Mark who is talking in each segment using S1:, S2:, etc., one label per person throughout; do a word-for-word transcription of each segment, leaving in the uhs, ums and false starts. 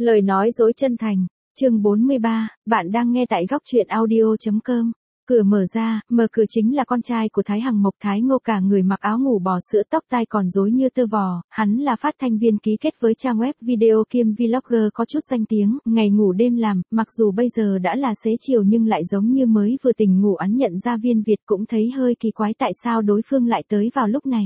S1: Lời nói dối chân thành, chương bốn mươi ba, bạn đang nghe tại góc truyện audio.com. Cửa mở ra, mở cửa chính là con trai của Thái Hằng Mộc Thái Ngô, cả người mặc áo ngủ bò sữa, tóc tai còn rối như tơ vò. Hắn là phát thanh viên ký kết với trang web video kiêm vlogger có chút danh tiếng, ngày ngủ đêm làm, mặc dù bây giờ đã là xế chiều nhưng lại giống như mới vừa tỉnh ngủ. Hắn nhận ra Viên Việt cũng thấy hơi kỳ quái, tại sao đối phương lại tới vào lúc này.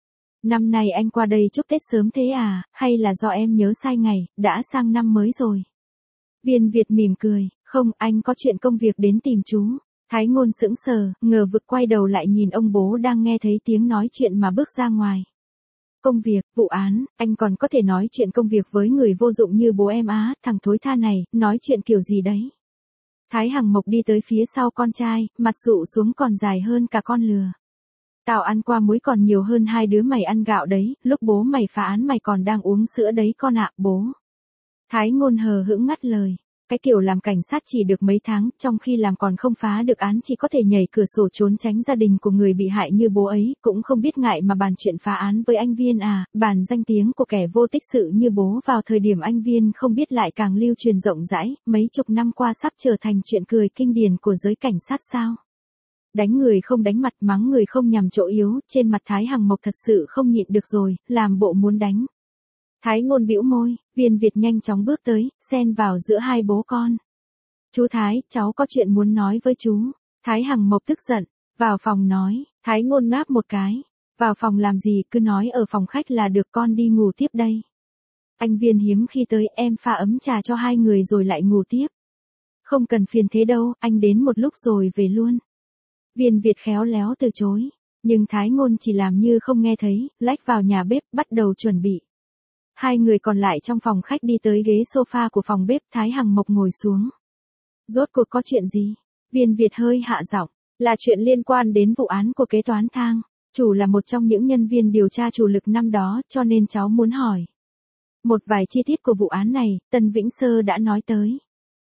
S1: Năm nay anh qua đây chúc Tết sớm thế à, hay là do em nhớ sai ngày, đã sang năm mới rồi. Viên Việt mỉm cười, không, anh có chuyện công việc đến tìm chú. Thái Ngôn sững sờ, ngờ vực quay đầu lại nhìn ông bố đang nghe thấy tiếng nói chuyện mà bước ra ngoài. Công việc, vụ án, anh còn có thể nói chuyện công việc với người vô dụng như bố em á, thằng thối tha này, nói chuyện kiểu gì đấy. Thái Hằng Mộc đi tới phía sau con trai, mặt dụ xuống còn dài hơn cả con lừa. Tao ăn qua muối còn nhiều hơn hai đứa mày ăn gạo đấy, lúc bố mày phá án mày còn đang uống sữa đấy con ạ, bố. Thái Ngôn hờ hững ngắt lời. Cái kiểu làm cảnh sát chỉ được mấy tháng, trong khi làm còn không phá được án, chỉ có thể nhảy cửa sổ trốn tránh gia đình của người bị hại như bố ấy, cũng không biết ngại mà bàn chuyện phá án với anh Viên à, bàn danh tiếng của kẻ vô tích sự như bố vào thời điểm anh Viên không biết lại càng lưu truyền rộng rãi, mấy chục năm qua sắp trở thành chuyện cười kinh điển của giới cảnh sát sao. Đánh người không đánh mặt, mắng người không nhằm chỗ yếu, trên mặt Thái Hằng Mộc thật sự không nhịn được rồi, làm bộ muốn đánh. Thái Ngôn bĩu môi, Viên Việt nhanh chóng bước tới, xen vào giữa hai bố con. Chú Thái, cháu có chuyện muốn nói với chú. Thái Hằng Mộc tức giận, vào phòng nói. Thái Ngôn ngáp một cái, vào phòng làm gì, cứ nói ở phòng khách là được, con đi ngủ tiếp đây. Anh Viên hiếm khi tới, em pha ấm trà cho hai người rồi lại ngủ tiếp. Không cần phiền thế đâu, anh đến một lúc rồi về luôn. Viên Việt khéo léo từ chối, nhưng Thái Ngôn chỉ làm như không nghe thấy, lách vào nhà bếp, bắt đầu chuẩn bị. Hai người còn lại trong phòng khách đi tới ghế sofa của phòng bếp, Thái Hằng Mộc ngồi xuống. Rốt cuộc có chuyện gì? Viên Việt hơi hạ giọng, là chuyện liên quan đến vụ án của kế toán Thang. Chủ là một trong những nhân viên điều tra chủ lực năm đó, cho nên cháu muốn hỏi. Một vài chi tiết của vụ án này, Tân Vĩnh Sơ đã nói tới.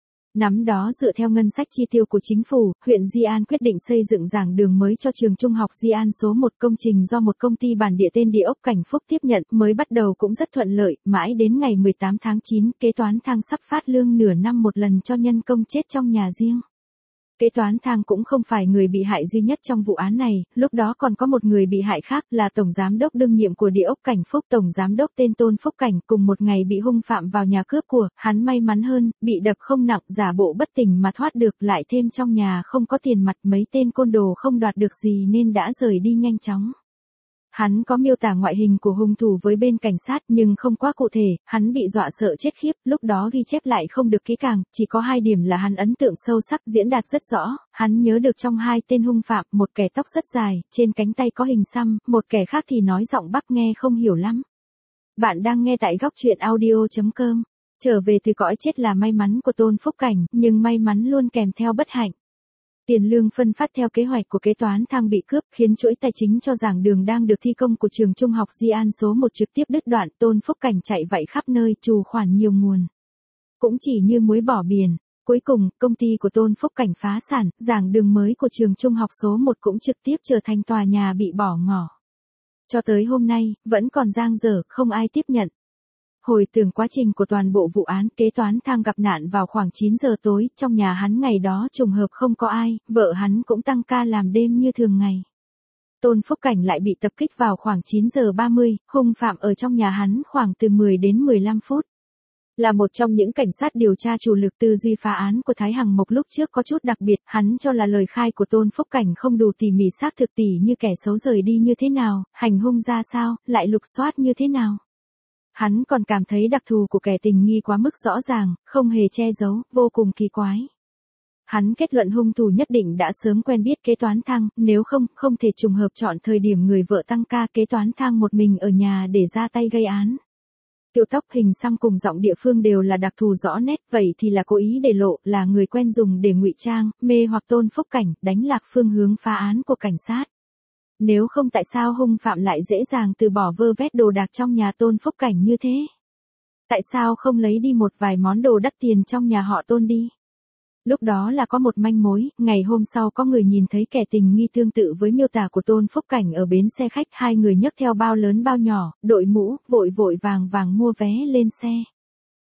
S1: Năm đó dựa theo ngân sách chi tiêu của chính phủ, huyện Di An quyết định xây dựng giảng đường mới cho trường trung học Di An số một, công trình do một công ty bản địa tên Địa ốc Cảnh Phúc tiếp nhận, mới bắt đầu cũng rất thuận lợi, mãi đến ngày mười tám tháng chín, kế toán Thang sắp phát lương nửa năm một lần cho nhân công chết trong nhà riêng. Kế toán Thang cũng không phải người bị hại duy nhất trong vụ án này, lúc đó còn có một người bị hại khác là Tổng Giám đốc đương nhiệm của Địa ốc Cảnh Phúc, Tổng Giám đốc tên Tôn Phúc Cảnh, cùng một ngày bị hung phạm vào nhà cướp của, hắn may mắn hơn, bị đập không nặng, giả bộ bất tỉnh mà thoát được, lại thêm trong nhà không có tiền mặt, mấy tên côn đồ không đoạt được gì nên đã rời đi nhanh chóng. Hắn có miêu tả ngoại hình của hung thủ với bên cảnh sát nhưng không quá cụ thể, hắn bị dọa sợ chết khiếp, lúc đó ghi chép lại không được kỹ càng, chỉ có hai điểm là hắn ấn tượng sâu sắc, diễn đạt rất rõ, hắn nhớ được trong hai tên hung phạm, một kẻ tóc rất dài, trên cánh tay có hình xăm, một kẻ khác thì nói giọng Bắc nghe không hiểu lắm. Bạn đang nghe tại góc truyện audio.com. Trở về từ cõi chết là may mắn của Tôn Phúc Cảnh, nhưng may mắn luôn kèm theo bất hạnh. Tiền lương phân phát theo kế hoạch của kế toán Thang bị cướp, khiến chuỗi tài chính cho giảng đường đang được thi công của trường trung học Di An số một trực tiếp đứt đoạn. Tôn Phúc Cảnh chạy vạy khắp nơi, trù khoản nhiều nguồn. Cũng chỉ như muối bỏ biển. Cuối cùng, công ty của Tôn Phúc Cảnh phá sản, giảng đường mới của trường trung học số một cũng trực tiếp trở thành tòa nhà bị bỏ ngỏ. Cho tới hôm nay, vẫn còn dang dở, không ai tiếp nhận. Hồi tưởng quá trình của toàn bộ vụ án, kế toán Thang gặp nạn vào khoảng chín giờ tối, trong nhà hắn ngày đó trùng hợp không có ai, vợ hắn cũng tăng ca làm đêm như thường ngày. Tôn Phúc Cảnh lại bị tập kích vào khoảng chín giờ ba mươi, hung phạm ở trong nhà hắn khoảng từ mười đến mười lăm phút. Là một trong những cảnh sát điều tra chủ lực, tư duy phá án của Thái Hằng Mộc lúc trước có chút đặc biệt, hắn cho là lời khai của Tôn Phúc Cảnh không đủ tỉ mỉ xác thực, tỉ như kẻ xấu rời đi như thế nào, hành hung ra sao, lại lục soát như thế nào. Hắn còn cảm thấy đặc thù của kẻ tình nghi quá mức rõ ràng, không hề che giấu, vô cùng kỳ quái. Hắn kết luận hung thủ nhất định đã sớm quen biết kế toán Thang, nếu không, không thể trùng hợp chọn thời điểm người vợ tăng ca, kế toán Thang một mình ở nhà để ra tay gây án. Kiểu tóc, hình xăm cùng giọng địa phương đều là đặc thù rõ nét, vậy thì là cố ý để lộ, là người quen dùng để ngụy trang, mê hoặc Tôn Phúc Cảnh, đánh lạc phương hướng phá án của cảnh sát. Nếu không tại sao hung phạm lại dễ dàng từ bỏ vơ vét đồ đạc trong nhà Tôn Phúc Cảnh như thế? Tại sao không lấy đi một vài món đồ đắt tiền trong nhà họ Tôn đi? Lúc đó là có một manh mối, ngày hôm sau có người nhìn thấy kẻ tình nghi tương tự với miêu tả của Tôn Phúc Cảnh ở bến xe khách, hai người nhấc theo bao lớn bao nhỏ, đội mũ, vội vội vàng vàng mua vé lên xe.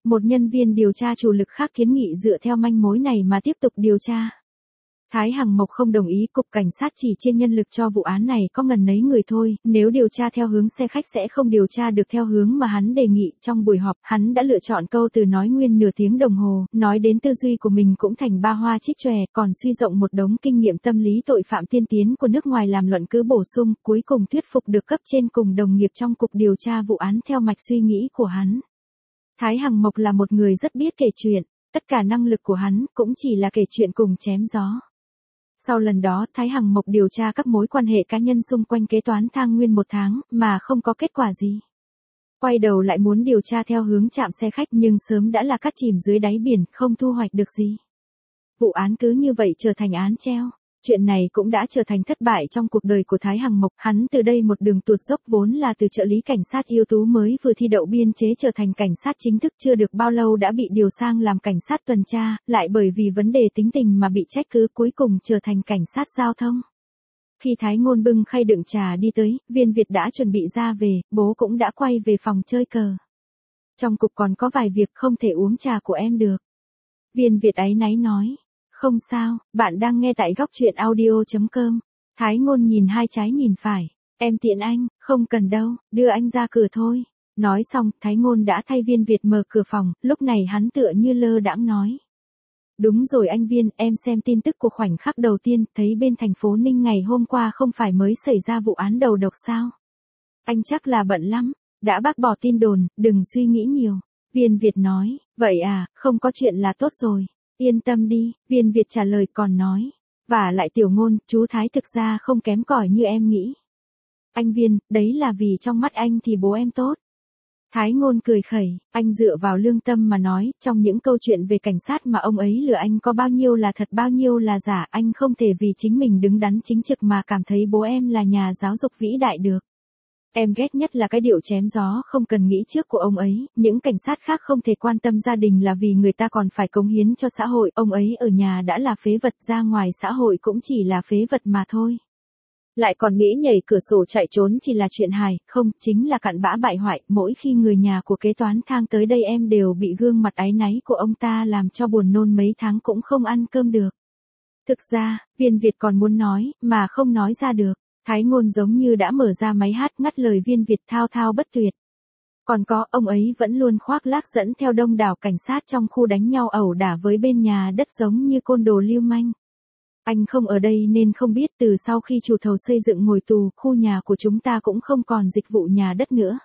S1: Một nhân viên điều tra chủ lực khác kiến nghị dựa theo manh mối này mà tiếp tục điều tra. Thái Hằng Mộc không đồng ý, cục cảnh sát chỉ chia nhân lực cho vụ án này có ngần ấy người thôi, nếu điều tra theo hướng xe khách sẽ không điều tra được theo hướng mà hắn đề nghị. Trong buổi họp, hắn đã lựa chọn câu từ nói nguyên nửa tiếng đồng hồ, nói đến tư duy của mình cũng thành ba hoa trích chòe, còn suy rộng một đống kinh nghiệm tâm lý tội phạm tiên tiến của nước ngoài làm luận cứ bổ sung, cuối cùng thuyết phục được cấp trên cùng đồng nghiệp trong cục điều tra vụ án theo mạch suy nghĩ của hắn. Thái Hằng Mộc là một người rất biết kể chuyện, tất cả năng lực của hắn cũng chỉ là kể chuyện cùng chém gió. Sau lần đó, Thái Hằng Mộc điều tra các mối quan hệ cá nhân xung quanh kế toán Thang Nguyên một tháng, mà không có kết quả gì. Quay đầu lại muốn điều tra theo hướng trạm xe khách nhưng sớm đã là cát chìm dưới đáy biển, không thu hoạch được gì. Vụ án cứ như vậy trở thành án treo. Chuyện này cũng đã trở thành thất bại trong cuộc đời của Thái Hằng Mộc, hắn từ đây một đường tuột dốc vốn là từ trợ lý cảnh sát ưu tú mới vừa thi đậu biên chế trở thành cảnh sát chính thức chưa được bao lâu đã bị điều sang làm cảnh sát tuần tra, lại bởi vì vấn đề tính tình mà bị trách cứ cuối cùng trở thành cảnh sát giao thông. Khi Thái Ngôn bưng khay đựng trà đi tới, Viên Việt đã chuẩn bị ra về, bố cũng đã quay về phòng chơi cờ. Trong cục còn có vài việc không thể uống trà của em được. Viên Việt áy náy nói. Không sao, bạn đang nghe tại góc truyện audio chấm com. Thái Ngôn nhìn hai trái nhìn phải. Em tiện anh, không cần đâu, đưa anh ra cửa thôi. Nói xong, Thái Ngôn đã thay Viên Việt mở cửa phòng, lúc này hắn tựa như lơ đãng nói. Đúng rồi anh Viên, em xem tin tức của khoảnh khắc đầu tiên, thấy bên thành phố Ninh ngày hôm qua không phải mới xảy ra vụ án đầu độc sao? Anh chắc là bận lắm, đã bác bỏ tin đồn, đừng suy nghĩ nhiều. Viên Việt nói, vậy à, không có chuyện là tốt rồi. Yên tâm đi, Viên Việt trả lời còn nói. Và lại Tiểu Ngôn, chú Thái thực ra không kém cỏi như em nghĩ. Anh Viên, đấy là vì trong mắt anh thì bố em tốt. Thái Ngôn cười khẩy, anh dựa vào lương tâm mà nói, trong những câu chuyện về cảnh sát mà ông ấy lừa anh có bao nhiêu là thật bao nhiêu là giả, anh không thể vì chính mình đứng đắn chính trực mà cảm thấy bố em là nhà giáo dục vĩ đại được. Em ghét nhất là cái điệu chém gió không cần nghĩ trước của ông ấy, những cảnh sát khác không thể quan tâm gia đình là vì người ta còn phải cống hiến cho xã hội, ông ấy ở nhà đã là phế vật, ra ngoài xã hội cũng chỉ là phế vật mà thôi. Lại còn nghĩ nhảy cửa sổ chạy trốn chỉ là chuyện hài, không, chính là cặn bã bại hoại, mỗi khi người nhà của kế toán Thang tới đây em đều bị gương mặt áy náy của ông ta làm cho buồn nôn mấy tháng cũng không ăn cơm được. Thực ra, Viên Việt còn muốn nói, mà không nói ra được. Thái Ngôn giống như đã mở ra máy hát ngắt lời Viên Việt thao thao bất tuyệt. Còn có, ông ấy vẫn luôn khoác lác dẫn theo đông đảo cảnh sát trong khu đánh nhau ẩu đả với bên nhà đất giống như côn đồ lưu manh. Anh không ở đây nên không biết từ sau khi chủ thầu xây dựng ngồi tù, khu nhà của chúng ta cũng không còn dịch vụ nhà đất nữa.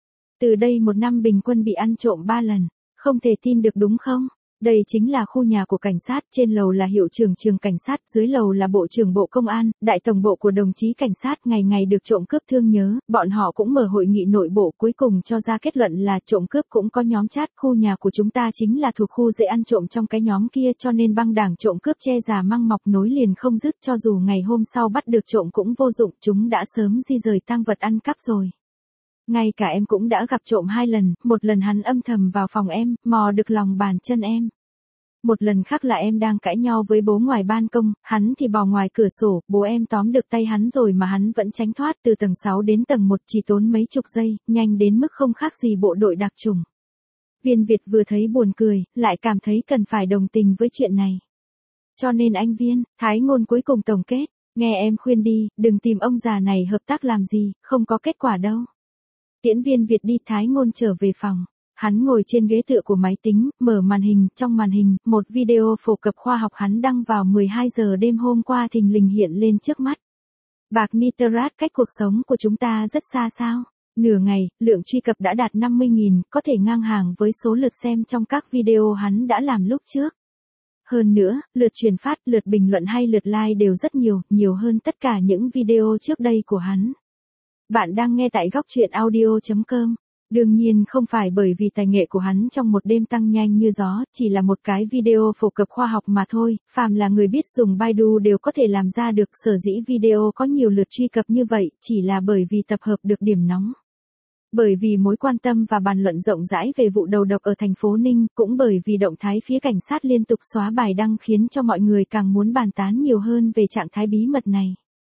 S1: Từ đây một năm bình quân bị ăn trộm ba lần, không thể tin được đúng không? Đây chính là khu nhà của cảnh sát, trên lầu là hiệu trưởng trường cảnh sát, dưới lầu là bộ trưởng bộ công an, đại tổng bộ của đồng chí cảnh sát, ngày ngày được trộm cướp thương nhớ, bọn họ cũng mở hội nghị nội bộ cuối cùng cho ra kết luận là trộm cướp cũng có nhóm chat, khu nhà của chúng ta chính là thuộc khu dễ ăn trộm trong cái nhóm kia cho nên băng đảng trộm cướp che già măng mọc nối liền không dứt, cho dù ngày hôm sau bắt được trộm cũng vô dụng, chúng đã sớm di rời tang vật ăn cắp rồi. Ngay cả em cũng đã gặp trộm hai lần, một lần hắn âm thầm vào phòng em, mò được lòng bàn chân em. Một lần khác là em đang cãi nhau với bố ngoài ban công, hắn thì bò ngoài cửa sổ, bố em tóm được tay hắn rồi mà hắn vẫn tránh thoát từ tầng sáu đến tầng một chỉ tốn mấy chục giây, nhanh đến mức không khác gì bộ đội đặc chủng. Viên Việt vừa thấy buồn cười, lại cảm thấy cần phải đồng tình với chuyện này. Cho nên anh Viên, Thái Ngôn cuối cùng tổng kết, nghe em khuyên đi, đừng tìm ông già này hợp tác làm gì, không có kết quả đâu. Tiễn Viên Việt đi, Thái Ngôn trở về phòng. Hắn ngồi trên ghế tựa của máy tính, mở màn hình, trong màn hình, một video phổ cập khoa học hắn đăng vào mười hai giờ đêm hôm qua thình lình hiện lên trước mắt. Bạc nitrat cách cuộc sống của chúng ta rất xa sao? Nửa ngày, lượng truy cập đã đạt năm mươi nghìn, có thể ngang hàng với số lượt xem trong các video hắn đã làm lúc trước. Hơn nữa, lượt truyền phát, lượt bình luận hay lượt like đều rất nhiều, nhiều hơn tất cả những video trước đây của hắn. Bạn đang nghe tại góc truyện audio chấm com. Đương nhiên không phải bởi vì tài nghệ của hắn trong một đêm tăng nhanh như gió, chỉ là một cái video phổ cập khoa học mà thôi, phàm là người biết dùng Baidu đều có thể làm ra được, sở dĩ video có nhiều lượt truy cập như vậy, chỉ là bởi vì tập hợp được điểm nóng. Bởi vì mối quan tâm và bàn luận rộng rãi về vụ đầu độc ở thành phố Ninh, cũng bởi vì động thái phía cảnh sát liên tục xóa bài đăng khiến cho mọi người càng muốn bàn tán nhiều hơn về trạng thái bí mật này.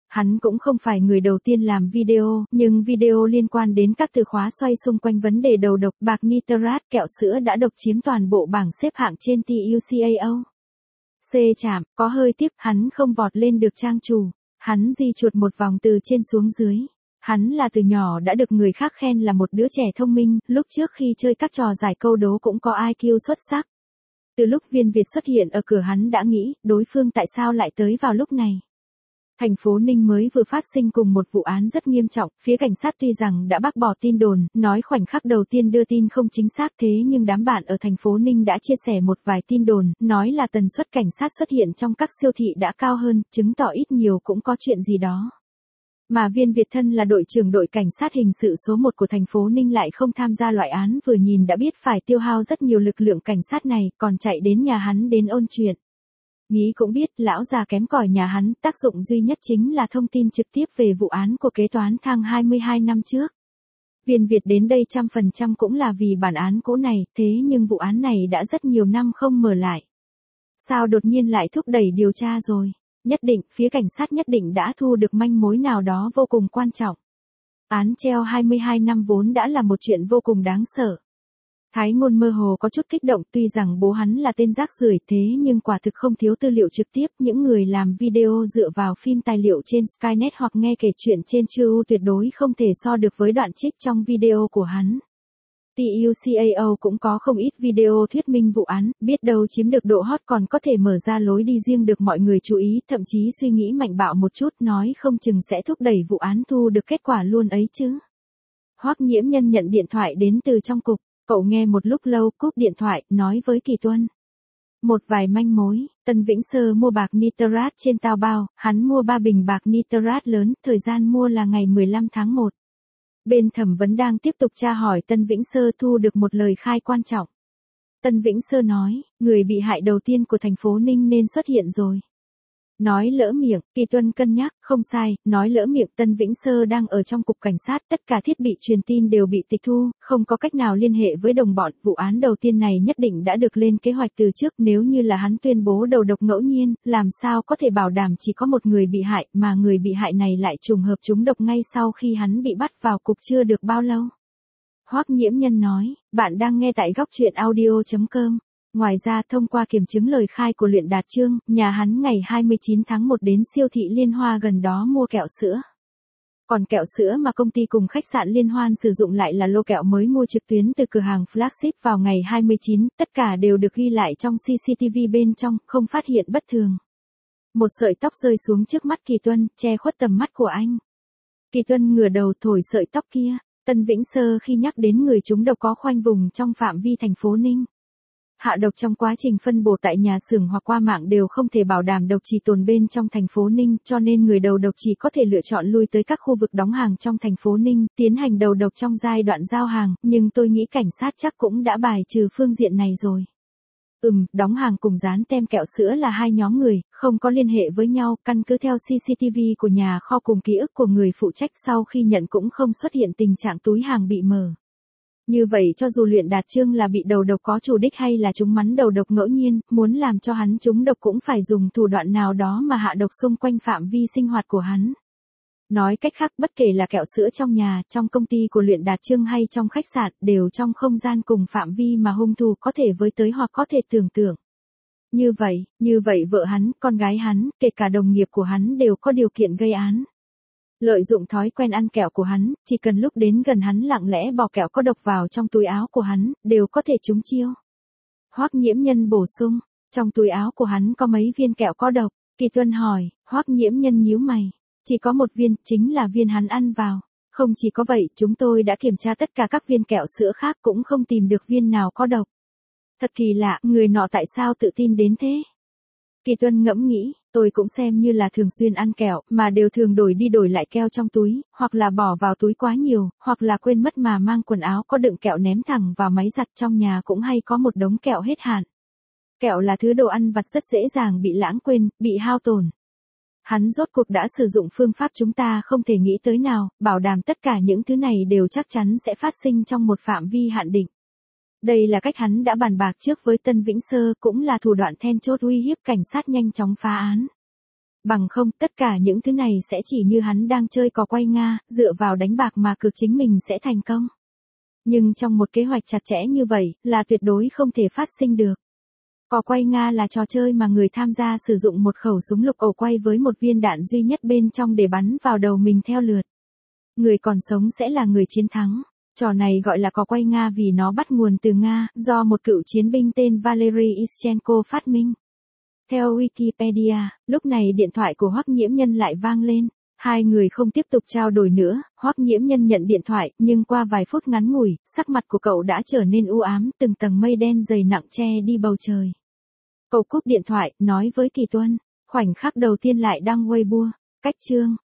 S1: Hắn cũng không phải người đầu tiên làm video, nhưng video liên quan đến các từ khóa xoay xung quanh vấn đề đầu độc bạc nitrat kẹo sữa đã độc chiếm toàn bộ bảng xếp hạng trên tê u ca o. C chạm, có hơi tiếc, hắn không vọt lên được trang chủ. Hắn di chuột một vòng từ trên xuống dưới. Hắn là từ nhỏ đã được người khác khen là một đứa trẻ thông minh, lúc trước khi chơi các trò giải câu đố cũng có i kiu xuất sắc. Từ lúc Viên Việt xuất hiện ở cửa hắn đã nghĩ, đối phương tại sao lại tới vào lúc này. Thành phố Ninh mới vừa phát sinh cùng một vụ án rất nghiêm trọng, phía cảnh sát tuy rằng đã bác bỏ tin đồn, nói khoảnh khắc đầu tiên đưa tin không chính xác thế nhưng đám bạn ở thành phố Ninh đã chia sẻ một vài tin đồn, nói là tần suất cảnh sát xuất hiện trong các siêu thị đã cao hơn, chứng tỏ ít nhiều cũng có chuyện gì đó. Mà Viên Việt thân là đội trưởng đội cảnh sát hình sự số một của thành phố Ninh lại không tham gia loại án vừa nhìn đã biết phải tiêu hao rất nhiều lực lượng cảnh sát này, còn chạy đến nhà hắn đến ôn chuyện. Nghĩ cũng biết, lão già kém cỏi nhà hắn, tác dụng duy nhất chính là thông tin trực tiếp về vụ án của kế toán Thang hai mươi hai năm trước. Viên Việt đến đây trăm phần trăm cũng là vì bản án cũ này, thế nhưng vụ án này đã rất nhiều năm không mở lại. Sao đột nhiên lại thúc đẩy điều tra rồi? Nhất định, phía cảnh sát nhất định đã thu được manh mối nào đó vô cùng quan trọng. Án treo hai mươi hai năm vốn đã là một chuyện vô cùng đáng sợ. Thái Ngôn mơ hồ có chút kích động, tuy rằng bố hắn là tên rác rưởi thế nhưng quả thực không thiếu tư liệu trực tiếp, những người làm video dựa vào phim tài liệu trên Skynet hoặc nghe kể chuyện trên True tuyệt đối không thể so được với đoạn trích trong video của hắn. tê u ca o cũng có không ít video thuyết minh vụ án, biết đâu chiếm được độ hot còn có thể mở ra lối đi riêng được mọi người chú ý, thậm chí suy nghĩ mạnh bạo một chút nói không chừng sẽ thúc đẩy vụ án thu được kết quả luôn ấy chứ. Hoắc Nhiễm Nhân nhận điện thoại đến từ trong cục. Cậu nghe một lúc lâu, cúp điện thoại, nói với Kỳ Tuân. Một vài manh mối, Tân Vĩnh Sơ mua bạc nitrat trên Taobao, hắn mua ba bình bạc nitrat lớn, thời gian mua là ngày mười lăm tháng một. Bên thẩm vấn đang tiếp tục tra hỏi Tân Vĩnh Sơ thu được một lời khai quan trọng. Tân Vĩnh Sơ nói, người bị hại đầu tiên của thành phố Ninh nên xuất hiện rồi. Nói lỡ miệng, Kỳ Tuân cân nhắc, không sai, nói lỡ miệng Tân Vĩnh Sơ đang ở trong cục cảnh sát, tất cả thiết bị truyền tin đều bị tịch thu, không có cách nào liên hệ với đồng bọn, vụ án đầu tiên này nhất định đã được lên kế hoạch từ trước, nếu như là hắn tuyên bố đầu độc ngẫu nhiên, làm sao có thể bảo đảm chỉ có một người bị hại, mà người bị hại này lại trùng hợp trúng độc ngay sau khi hắn bị bắt vào cục chưa được bao lâu. Hoắc Nhiễm Nhân nói, bạn đang nghe tại góc truyện audio chấm com. Ngoài ra thông qua kiểm chứng lời khai của Luyện Đạt Trương, nhà hắn ngày hai mươi chín tháng một đến siêu thị Liên Hoa gần đó mua kẹo sữa. Còn kẹo sữa mà công ty cùng khách sạn Liên Hoan sử dụng lại là lô kẹo mới mua trực tuyến từ cửa hàng flagship vào ngày hai mươi chín, tất cả đều được ghi lại trong xê xê tê vê bên trong, không phát hiện bất thường. Một sợi tóc rơi xuống trước mắt Kỳ Tuân, che khuất tầm mắt của anh. Kỳ Tuân ngửa đầu thổi sợi tóc kia, Tân Vĩnh Sơ khi nhắc đến người trúng độc có khoanh vùng trong phạm vi thành phố Ninh. Hạ độc trong quá trình phân bổ tại nhà xưởng hoặc qua mạng đều không thể bảo đảm độc chỉ tồn bên trong thành phố Ninh, cho nên người đầu độc chỉ có thể lựa chọn lui tới các khu vực đóng hàng trong thành phố Ninh, tiến hành đầu độc trong giai đoạn giao hàng, nhưng tôi nghĩ cảnh sát chắc cũng đã bài trừ phương diện này rồi. Ừm, đóng hàng cùng dán tem kẹo sữa là hai nhóm người, không có liên hệ với nhau, căn cứ theo xê xê tê vê của nhà kho cùng ký ức của người phụ trách sau khi nhận cũng không xuất hiện tình trạng túi hàng bị mở. Như vậy cho dù Luyện Đạt Trương là bị đầu độc có chủ đích hay là trúng mắn đầu độc ngẫu nhiên, muốn làm cho hắn trúng độc cũng phải dùng thủ đoạn nào đó mà hạ độc xung quanh phạm vi sinh hoạt của hắn. Nói cách khác, bất kể là kẹo sữa trong nhà, trong công ty của Luyện Đạt Trương hay trong khách sạn, đều trong không gian cùng phạm vi mà hung thủ có thể với tới hoặc có thể tưởng tượng. Như vậy, như vậy vợ hắn, con gái hắn, kể cả đồng nghiệp của hắn đều có điều kiện gây án. Lợi dụng thói quen ăn kẹo của hắn, chỉ cần lúc đến gần hắn lặng lẽ bỏ kẹo có độc vào trong túi áo của hắn, đều có thể trúng chiêu. Hoắc Nhiễm Nhân bổ sung, trong túi áo của hắn có mấy viên kẹo có độc, Kỳ Tuân hỏi, Hoắc Nhiễm Nhân nhíu mày, chỉ có một viên, chính là viên hắn ăn vào. Không chỉ có vậy, chúng tôi đã kiểm tra tất cả các viên kẹo sữa khác cũng không tìm được viên nào có độc. Thật kỳ lạ, người nọ tại sao tự tin đến thế? Kỳ Tuân ngẫm nghĩ, tôi cũng xem như là thường xuyên ăn kẹo, mà đều thường đổi đi đổi lại keo trong túi, hoặc là bỏ vào túi quá nhiều, hoặc là quên mất mà mang quần áo có đựng kẹo ném thẳng vào máy giặt, trong nhà cũng hay có một đống kẹo hết hạn. Kẹo là thứ đồ ăn vặt rất dễ dàng bị lãng quên, bị hao tổn. Hắn rốt cuộc đã sử dụng phương pháp chúng ta không thể nghĩ tới nào, bảo đảm tất cả những thứ này đều chắc chắn sẽ phát sinh trong một phạm vi hạn định. Đây là cách hắn đã bàn bạc trước với Tân Vĩnh Sơ, cũng là thủ đoạn then chốt uy hiếp cảnh sát nhanh chóng phá án. Bằng không, tất cả những thứ này sẽ chỉ như hắn đang chơi cò quay Nga, dựa vào đánh bạc mà cược chính mình sẽ thành công. Nhưng trong một kế hoạch chặt chẽ như vậy, là tuyệt đối không thể phát sinh được. Cò quay Nga là trò chơi mà người tham gia sử dụng một khẩu súng lục ổ quay với một viên đạn duy nhất bên trong để bắn vào đầu mình theo lượt. Người còn sống sẽ là người chiến thắng. Trò này gọi là cò quay Nga vì nó bắt nguồn từ Nga, do một cựu chiến binh tên Valery Ischenko phát minh. Theo Wikipedia, lúc này điện thoại của Hoắc Nhiễm Nhân lại vang lên. Hai người không tiếp tục trao đổi nữa, Hoắc Nhiễm Nhân nhận điện thoại, nhưng qua vài phút ngắn ngủi, sắc mặt của cậu đã trở nên u ám, từng tầng mây đen dày nặng che đi bầu trời. Cậu cúp điện thoại, nói với Kỳ Tuân, khoảnh khắc đầu tiên lại đăng Weibo, cách chương.